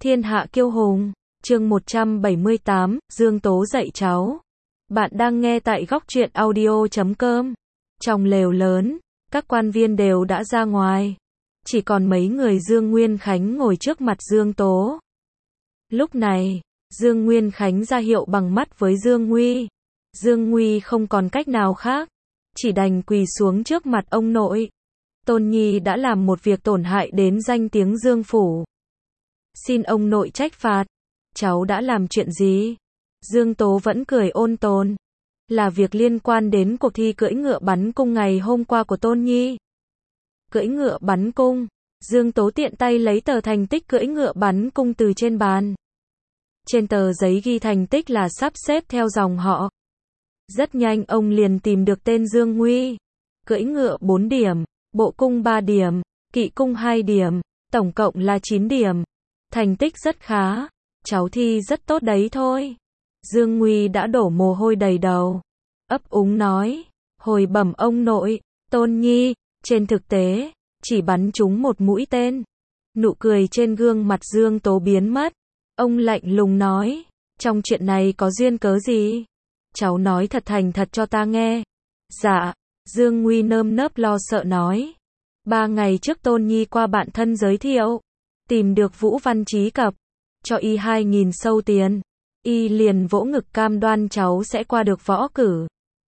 Thiên hạ kiêu hùng, chương 178, Dương Tố dạy cháu. Bạn đang nghe tại góc truyện audio.com. Trong lều lớn, các quan viên đều đã ra ngoài. Chỉ còn mấy người Dương Nguyên Khánh ngồi trước mặt Dương Tố. Lúc này, Dương Nguyên Khánh ra hiệu bằng mắt với Dương Nguy. Dương Nguy không còn cách nào khác, chỉ đành quỳ xuống trước mặt ông nội. Tôn Nhi đã làm một việc tổn hại đến danh tiếng Dương phủ. Xin ông nội trách phạt. Cháu đã làm chuyện gì? Dương Tố vẫn cười ôn tồn. Là việc liên quan đến cuộc thi cưỡi ngựa bắn cung ngày hôm qua của Tôn Nhi. Cưỡi ngựa bắn cung. Dương Tố tiện tay lấy tờ thành tích cưỡi ngựa bắn cung từ trên bàn. Trên tờ giấy ghi thành tích là sắp xếp theo dòng họ. Rất nhanh ông liền tìm được tên Dương Nguy. Cưỡi ngựa 4 điểm, bộ cung 3 điểm, kỵ cung 2 điểm, tổng cộng là 9 điểm. Thành tích rất khá, cháu thi rất tốt đấy thôi. Dương Nguy đã đổ mồ hôi đầy đầu. Ấp úng nói, hồi bẩm ông nội, Tôn Nhi, trên thực tế, chỉ bắn trúng một mũi tên. Nụ cười trên gương mặt Dương Tố biến mất. Ông lạnh lùng nói, trong chuyện này có duyên cớ gì? Cháu nói thật thành thật cho ta nghe. Dạ, Dương Nguy nơm nớp lo sợ nói. 3 ngày trước Tôn Nhi qua bạn thân giới thiệu, tìm được Vũ Văn Chí Cập, cho y 2.000 sâu tiền. Y liền vỗ ngực cam đoan cháu sẽ qua được võ cử.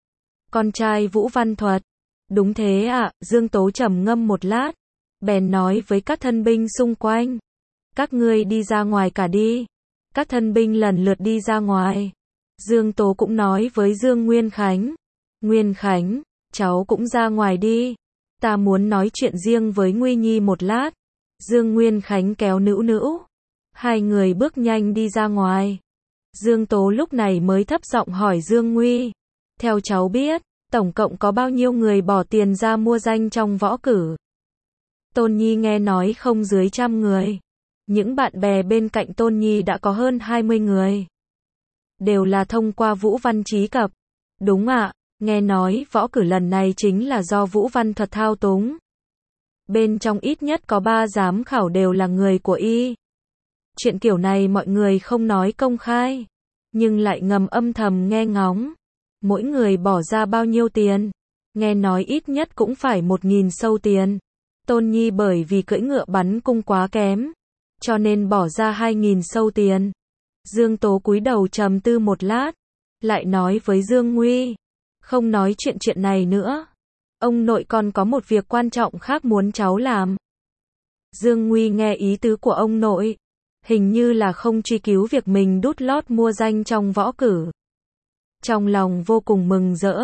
Con trai Vũ Văn Thuật. Đúng thế ạ, Dương Tố trầm ngâm một lát, bèn nói với các thân binh xung quanh. Các ngươi đi ra ngoài cả đi. Các thân binh lần lượt đi ra ngoài. Dương Tố cũng nói với Dương Nguyên Khánh. Nguyên Khánh, cháu cũng ra ngoài đi. Ta muốn nói chuyện riêng với Nguy Nhi một lát. Dương Nguyên Khánh kéo Nữu Nữu. Hai người bước nhanh đi ra ngoài. Dương Tố lúc này mới thấp giọng hỏi Dương Nguy. Theo cháu biết, tổng cộng có bao nhiêu người bỏ tiền ra mua danh trong võ cử? Tôn Nhi nghe nói không dưới 100 người. Những bạn bè bên cạnh Tôn Nhi đã có hơn 20 người. Đều là thông qua Vũ Văn Chí Cập. Đúng ạ, nghe nói võ cử lần này chính là do Vũ Văn Thuật thao túng. Bên trong ít nhất có 3 giám khảo đều là người của y. Chuyện kiểu này mọi người không nói công khai, nhưng lại ngầm âm thầm nghe ngóng. Mỗi người bỏ ra bao nhiêu tiền? Nghe nói ít nhất cũng phải 1.000 sâu tiền. Tôn Nhi bởi vì cưỡi ngựa bắn cung quá kém, cho nên bỏ ra 2.000 sâu tiền. Dương Tố cúi đầu trầm tư một lát, lại nói với Dương Nguy. Không nói chuyện này nữa. Ông nội con có một việc quan trọng khác muốn cháu làm. Dương Nguy nghe ý tứ của ông nội. Hình như là không truy cứu việc mình đút lót mua danh trong võ cử. Trong lòng vô cùng mừng rỡ.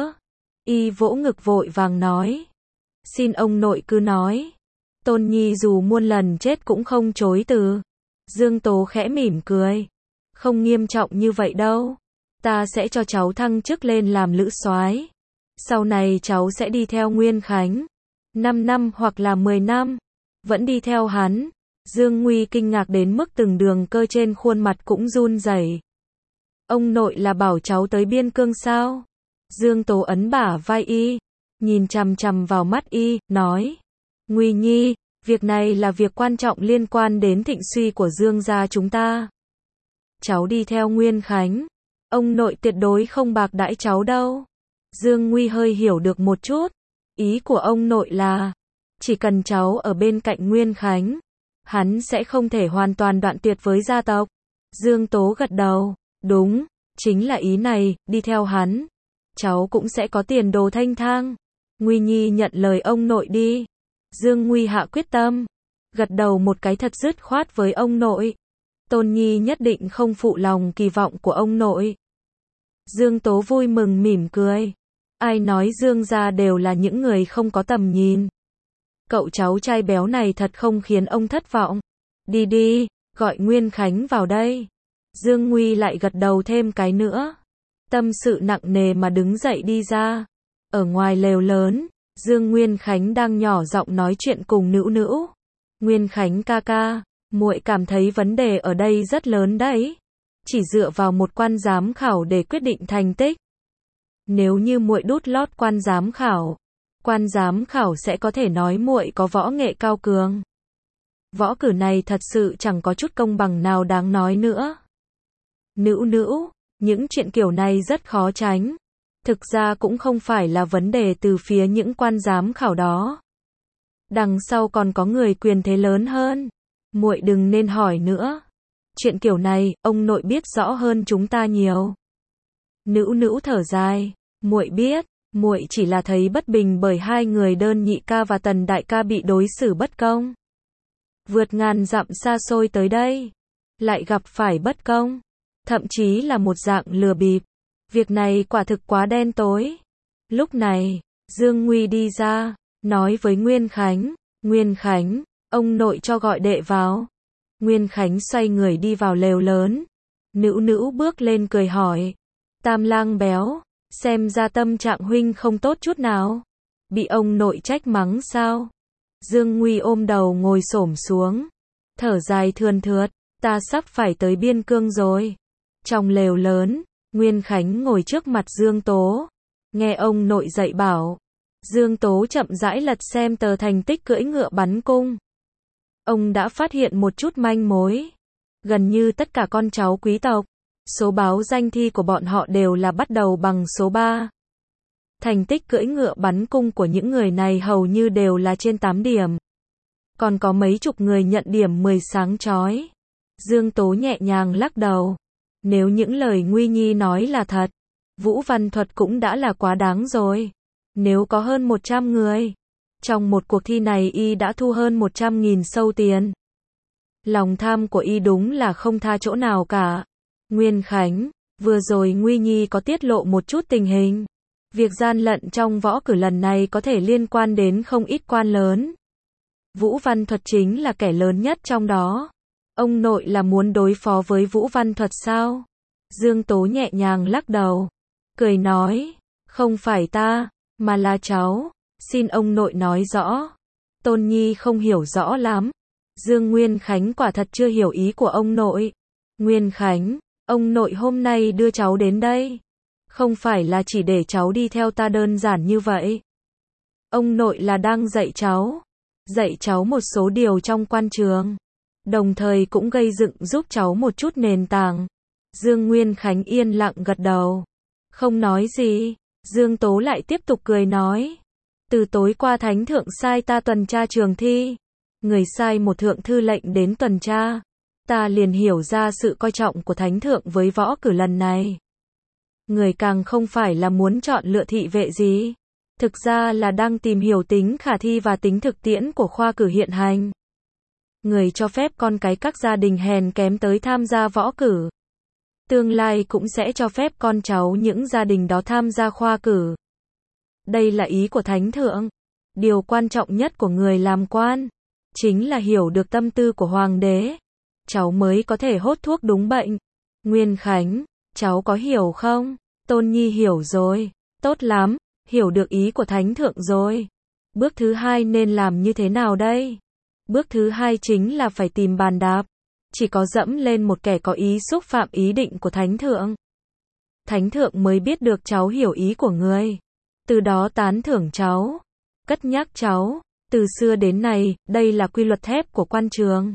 Y vỗ ngực vội vàng nói. Xin ông nội cứ nói. Tôn Nhi dù muôn lần chết cũng không chối từ. Dương Tố khẽ mỉm cười. Không nghiêm trọng như vậy đâu. Ta sẽ cho cháu thăng chức lên làm lữ soái. Sau này cháu sẽ đi theo Nguyên Khánh. 5 năm hoặc là 10 năm. Vẫn đi theo hắn. Dương Nguy kinh ngạc đến mức từng đường cơ trên khuôn mặt cũng run rẩy. Ông nội là bảo cháu tới biên cương sao? Dương Tố ấn bả vai y, nhìn chằm chằm vào mắt y, nói. Nguy Nhi, việc này là việc quan trọng liên quan đến thịnh suy của Dương gia chúng ta. Cháu đi theo Nguyên Khánh, ông nội tuyệt đối không bạc đãi cháu đâu. Dương Nguy hơi hiểu được một chút, ý của ông nội là, chỉ cần cháu ở bên cạnh Nguyên Khánh, hắn sẽ không thể hoàn toàn đoạn tuyệt với gia tộc. Dương Tố gật đầu, đúng, chính là ý này, đi theo hắn. Cháu cũng sẽ có tiền đồ thanh thang. Nguy Nhi nhận lời ông nội đi. Dương Nguy hạ quyết tâm, gật đầu một cái thật dứt khoát với ông nội. Tôn Nhi nhất định không phụ lòng kỳ vọng của ông nội. Dương Tố vui mừng mỉm cười. Ai nói Dương gia đều là những người không có tầm nhìn. Cậu cháu trai béo này thật không khiến ông thất vọng. Đi đi, gọi Nguyên Khánh vào đây. Dương Nguy lại gật đầu thêm cái nữa. Tâm sự nặng nề mà đứng dậy đi ra. Ở ngoài lều lớn, Dương Nguyên Khánh đang nhỏ giọng nói chuyện cùng Nữu Nữu. Nguyên Khánh ca ca, muội cảm thấy vấn đề ở đây rất lớn đấy. Chỉ dựa vào một quan giám khảo để quyết định thành tích. Nếu như muội đút lót quan giám khảo sẽ có thể nói muội có võ nghệ cao cường. Võ cử này thật sự chẳng có chút công bằng nào đáng nói nữa. Nữu nữu, những chuyện kiểu này rất khó tránh. Thực ra cũng không phải là vấn đề từ phía những quan giám khảo đó. Đằng sau còn có người quyền thế lớn hơn. Muội đừng nên hỏi nữa. Chuyện kiểu này, ông nội biết rõ hơn chúng ta nhiều. Nữu nữu thở dài, muội biết, muội chỉ là thấy bất bình bởi hai người Đơn nhị ca và Tần đại ca bị đối xử bất công. Vượt ngàn dặm xa xôi tới đây, lại gặp phải bất công, thậm chí là một dạng lừa bịp. Việc này quả thực quá đen tối. Lúc này, Dương Nguy đi ra, nói với Nguyên Khánh, Nguyên Khánh, ông nội cho gọi đệ vào. Nguyên Khánh xoay người đi vào lều lớn. Nữu nữu bước lên cười hỏi, Tam lang béo, xem ra tâm trạng huynh không tốt chút nào. Bị ông nội trách mắng sao? Dương Nguy ôm đầu ngồi xổm xuống, thở dài thườn thượt, ta sắp phải tới biên cương rồi. Trong lều lớn, Nguyên Khánh ngồi trước mặt Dương Tố, nghe ông nội dạy bảo. Dương Tố chậm rãi lật xem tờ thành tích cưỡi ngựa bắn cung. Ông đã phát hiện một chút manh mối. Gần như tất cả con cháu quý tộc, số báo danh thi của bọn họ đều là bắt đầu bằng số 3. Thành tích cưỡi ngựa bắn cung của những người này hầu như đều là trên 8 điểm. Còn có mấy chục người nhận điểm 10 sáng chói. Dương Tố nhẹ nhàng lắc đầu. Nếu những lời Nguy Nhi nói là thật, Vũ Văn Thuật cũng đã là quá đáng rồi. Nếu có hơn 100 người, trong một cuộc thi này y đã thu hơn 100.000 sâu tiền. Lòng tham của y đúng là không tha chỗ nào cả. Nguyên Khánh, vừa rồi Nguy Nhi có tiết lộ một chút tình hình. Việc gian lận trong võ cử lần này có thể liên quan đến không ít quan lớn. Vũ Văn Thuật chính là kẻ lớn nhất trong đó. Ông nội là muốn đối phó với Vũ Văn Thuật sao? Dương Tố nhẹ nhàng lắc đầu, cười nói, không phải ta, mà là cháu, xin ông nội nói rõ. Tôn Nhi không hiểu rõ lắm. Dương Nguyên Khánh quả thật chưa hiểu ý của ông nội. Nguyên Khánh, ông nội hôm nay đưa cháu đến đây, không phải là chỉ để cháu đi theo ta đơn giản như vậy. Ông nội là đang dạy cháu một số điều trong quan trường, đồng thời cũng gây dựng giúp cháu một chút nền tảng. Dương Nguyên Khánh yên lặng gật đầu, không nói gì. Dương Tố lại tiếp tục cười nói, từ tối qua Thánh Thượng sai ta tuần tra trường thi, người sai một thượng thư lệnh đến tuần tra, ta liền hiểu ra sự coi trọng của Thánh Thượng với võ cử lần này. Người càng không phải là muốn chọn lựa thị vệ gì, thực ra là đang tìm hiểu tính khả thi và tính thực tiễn của khoa cử hiện hành. Người cho phép con cái các gia đình hèn kém tới tham gia võ cử, tương lai cũng sẽ cho phép con cháu những gia đình đó tham gia khoa cử. Đây là ý của Thánh Thượng. Điều quan trọng nhất của người làm quan chính là hiểu được tâm tư của Hoàng đế, cháu mới có thể hốt thuốc đúng bệnh. Nguyên Khánh, cháu có hiểu không? Tôn Nhi hiểu rồi. Tốt lắm, hiểu được ý của Thánh Thượng rồi. Bước thứ hai nên làm như thế nào đây? Bước thứ hai chính là phải tìm bàn đạp. Chỉ có dẫm lên một kẻ có ý xúc phạm ý định của Thánh Thượng, Thánh Thượng mới biết được cháu hiểu ý của người, từ đó tán thưởng cháu, cất nhắc cháu. Từ xưa đến nay, đây là quy luật thép của quan trường.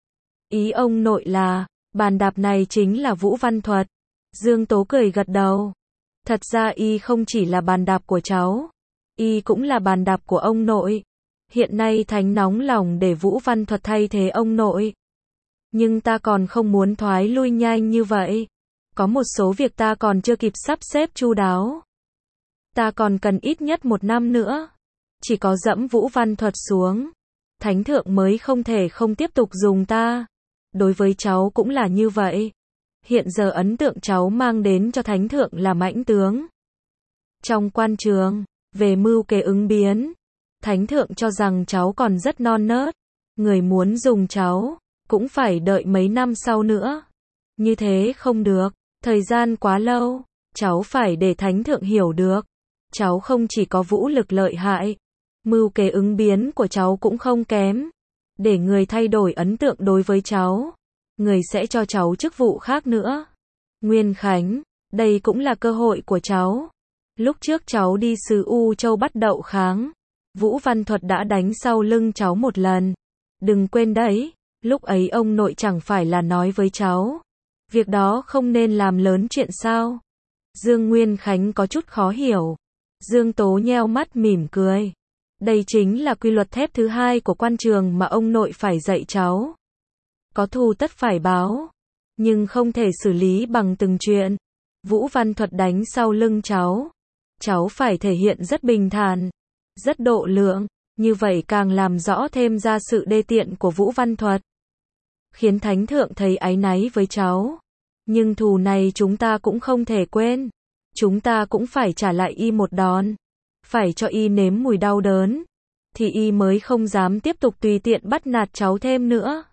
Ý ông nội là, bàn đạp này chính là Vũ Văn Thuật. Dương Tố cười gật đầu. Thật ra y không chỉ là bàn đạp của cháu, y cũng là bàn đạp của ông nội. Hiện nay Thánh nóng lòng để Vũ Văn Thuật thay thế ông nội. Nhưng ta còn không muốn thoái lui nhanh như vậy. Có một số việc ta còn chưa kịp sắp xếp chu đáo. Ta còn cần ít nhất 1 năm nữa. Chỉ có dẫm Vũ Văn Thuật xuống, Thánh Thượng mới không thể không tiếp tục dùng ta. Đối với cháu cũng là như vậy. Hiện giờ ấn tượng cháu mang đến cho Thánh Thượng là mãnh tướng. Trong quan trường, về mưu kế ứng biến, Thánh Thượng cho rằng cháu còn rất non nớt. Người muốn dùng cháu, cũng phải đợi mấy năm sau nữa. Như thế không được, thời gian quá lâu, cháu phải để Thánh Thượng hiểu được. Cháu không chỉ có vũ lực lợi hại, mưu kế ứng biến của cháu cũng không kém. Để người thay đổi ấn tượng đối với cháu, người sẽ cho cháu chức vụ khác nữa. Nguyên Khánh, đây cũng là cơ hội của cháu. Lúc trước cháu đi xứ U Châu bắt Đậu Kháng, Vũ Văn Thuật đã đánh sau lưng cháu một lần. Đừng quên đấy, lúc ấy ông nội chẳng phải là nói với cháu. Việc đó không nên làm lớn chuyện sao? Dương Nguyên Khánh có chút khó hiểu. Dương Tố nheo mắt mỉm cười. Đây chính là quy luật thép thứ hai của quan trường mà ông nội phải dạy cháu. Có thù tất phải báo, nhưng không thể xử lý bằng từng chuyện. Vũ Văn Thuật đánh sau lưng cháu. Cháu phải thể hiện rất bình thản, rất độ lượng, như vậy càng làm rõ thêm ra sự đê tiện của Vũ Văn Thuật. Khiến Thánh Thượng thấy áy náy với cháu. Nhưng thù này chúng ta cũng không thể quên. Chúng ta cũng phải trả lại y một đòn. Phải cho y nếm mùi đau đớn. Thì y mới không dám tiếp tục tùy tiện bắt nạt cháu thêm nữa.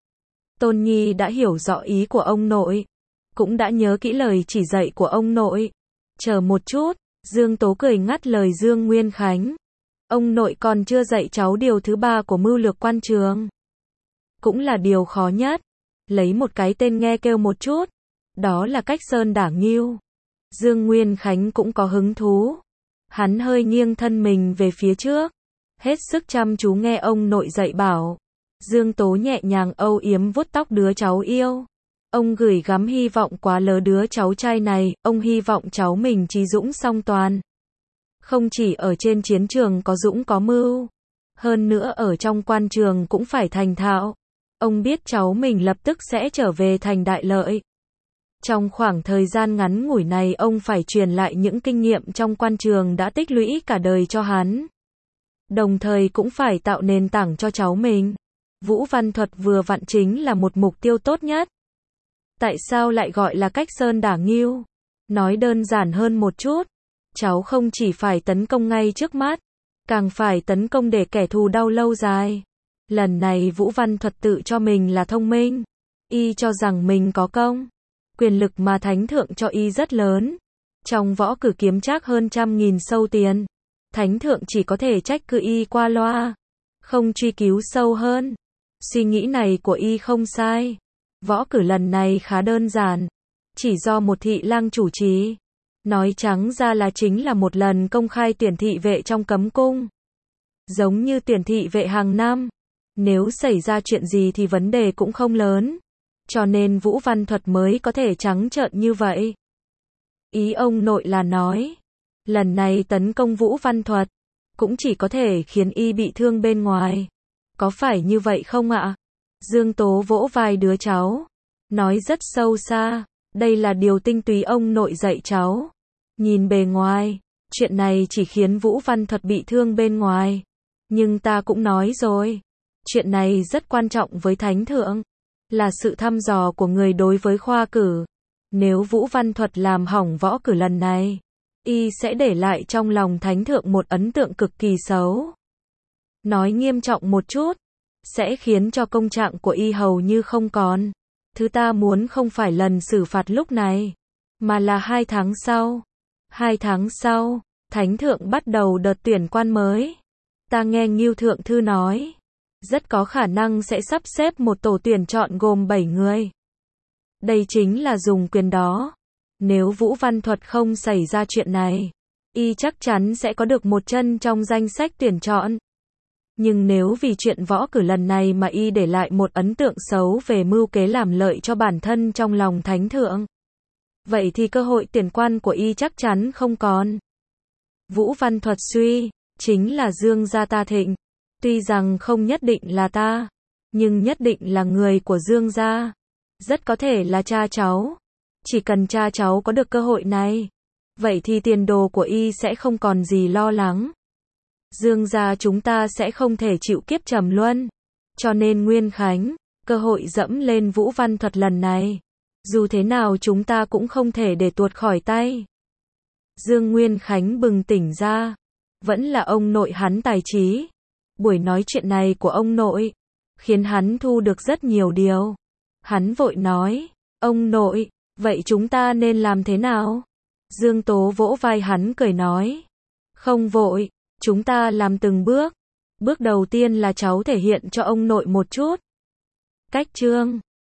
Tôn Nhi đã hiểu rõ ý của ông nội. Cũng đã nhớ kỹ lời chỉ dạy của ông nội. Chờ một chút, Dương Tố cười ngắt lời Dương Nguyên Khánh. Ông nội còn chưa dạy cháu điều thứ 3 của mưu lược quan trường. Cũng là điều khó nhất. Lấy một cái tên nghe kêu một chút. Đó là cách sơn đả ngưu. Dương Nguyên Khánh cũng có hứng thú. Hắn hơi nghiêng thân mình về phía trước. Hết sức chăm chú nghe ông nội dạy bảo. Dương Tố nhẹ nhàng âu yếm vuốt tóc đứa cháu yêu. Ông gửi gắm hy vọng quá lớn đứa cháu trai này. Ông hy vọng cháu mình trí dũng song toàn. Không chỉ ở trên chiến trường có dũng có mưu. Hơn nữa ở trong quan trường cũng phải thành thạo. Ông biết cháu mình lập tức sẽ trở về thành đại lợi. Trong khoảng thời gian ngắn ngủi này ông phải truyền lại những kinh nghiệm trong quan trường đã tích lũy cả đời cho hắn. Đồng thời cũng phải tạo nền tảng cho cháu mình. Vũ Văn Thuật vừa vặn chính là một mục tiêu tốt nhất. Tại sao lại gọi là cách sơn đả ngưu? Nói đơn giản hơn một chút. Cháu không chỉ phải tấn công ngay trước mắt, càng phải tấn công để kẻ thù đau lâu dài. Lần này Vũ Văn Thuật tự cho mình là thông minh. Y cho rằng mình có công. Quyền lực mà Thánh Thượng cho y rất lớn. Trong võ cử kiếm trác hơn 100.000 sâu tiền. Thánh Thượng chỉ có thể trách cứ y qua loa. Không truy cứu sâu hơn. Suy nghĩ này của y không sai. Võ cử lần này khá đơn giản. Chỉ do một thị lang chủ trì. Nói trắng ra là chính là một lần công khai tuyển thị vệ trong cấm cung. Giống như tuyển thị vệ hàng năm. Nếu xảy ra chuyện gì thì vấn đề cũng không lớn. Cho nên Vũ Văn Thuật mới có thể trắng trợn như vậy. Ý ông nội là nói. Lần này tấn công Vũ Văn Thuật. Cũng chỉ có thể khiến y bị thương bên ngoài. Có phải như vậy không ạ? Dương Tố vỗ vai đứa cháu. Nói rất sâu xa. Đây là điều tinh túy ông nội dạy cháu. Nhìn bề ngoài. Chuyện này chỉ khiến Vũ Văn Thuật bị thương bên ngoài. Nhưng ta cũng nói rồi. Chuyện này rất quan trọng với Thánh Thượng. Là sự thăm dò của người đối với khoa cử. Nếu Vũ Văn Thuật làm hỏng võ cử lần này, y sẽ để lại trong lòng Thánh Thượng một ấn tượng cực kỳ xấu. Nói nghiêm trọng một chút, sẽ khiến cho công trạng của y hầu như không còn. Thứ ta muốn không phải lần xử phạt lúc này, mà là 2 tháng sau. 2 tháng sau, Thánh Thượng bắt đầu đợt tuyển quan mới. Ta nghe Ngưu Thượng Thư nói, rất có khả năng sẽ sắp xếp một tổ tuyển chọn gồm 7 người. Đây chính là dùng quyền đó. Nếu Vũ Văn Thuật không xảy ra chuyện này, y chắc chắn sẽ có được một chân trong danh sách tuyển chọn. Nhưng nếu vì chuyện võ cử lần này mà y để lại một ấn tượng xấu về mưu kế làm lợi cho bản thân trong lòng Thánh Thượng, vậy thì cơ hội tuyển quan của y chắc chắn không còn. Vũ Văn Thuật suy, chính là Dương gia ta thịnh. Tuy rằng không nhất định là ta, nhưng nhất định là người của Dương gia. Rất có thể là cha cháu. Chỉ cần cha cháu có được cơ hội này, vậy thì tiền đồ của y sẽ không còn gì lo lắng. Dương gia chúng ta sẽ không thể chịu kiếp trầm luân. Cho nên Nguyên Khánh, cơ hội dẫm lên Vũ Văn Thuật lần này, dù thế nào chúng ta cũng không thể để tuột khỏi tay. Dương Nguyên Khánh bừng tỉnh ra. Vẫn là ông nội hắn tài trí. Buổi nói chuyện này của ông nội khiến hắn thu được rất nhiều điều. Hắn vội nói, ông nội, vậy chúng ta nên làm thế nào? Dương Tố vỗ vai hắn cười nói, không vội, chúng ta làm từng bước. Bước đầu tiên là cháu thể hiện cho ông nội một chút cách chương.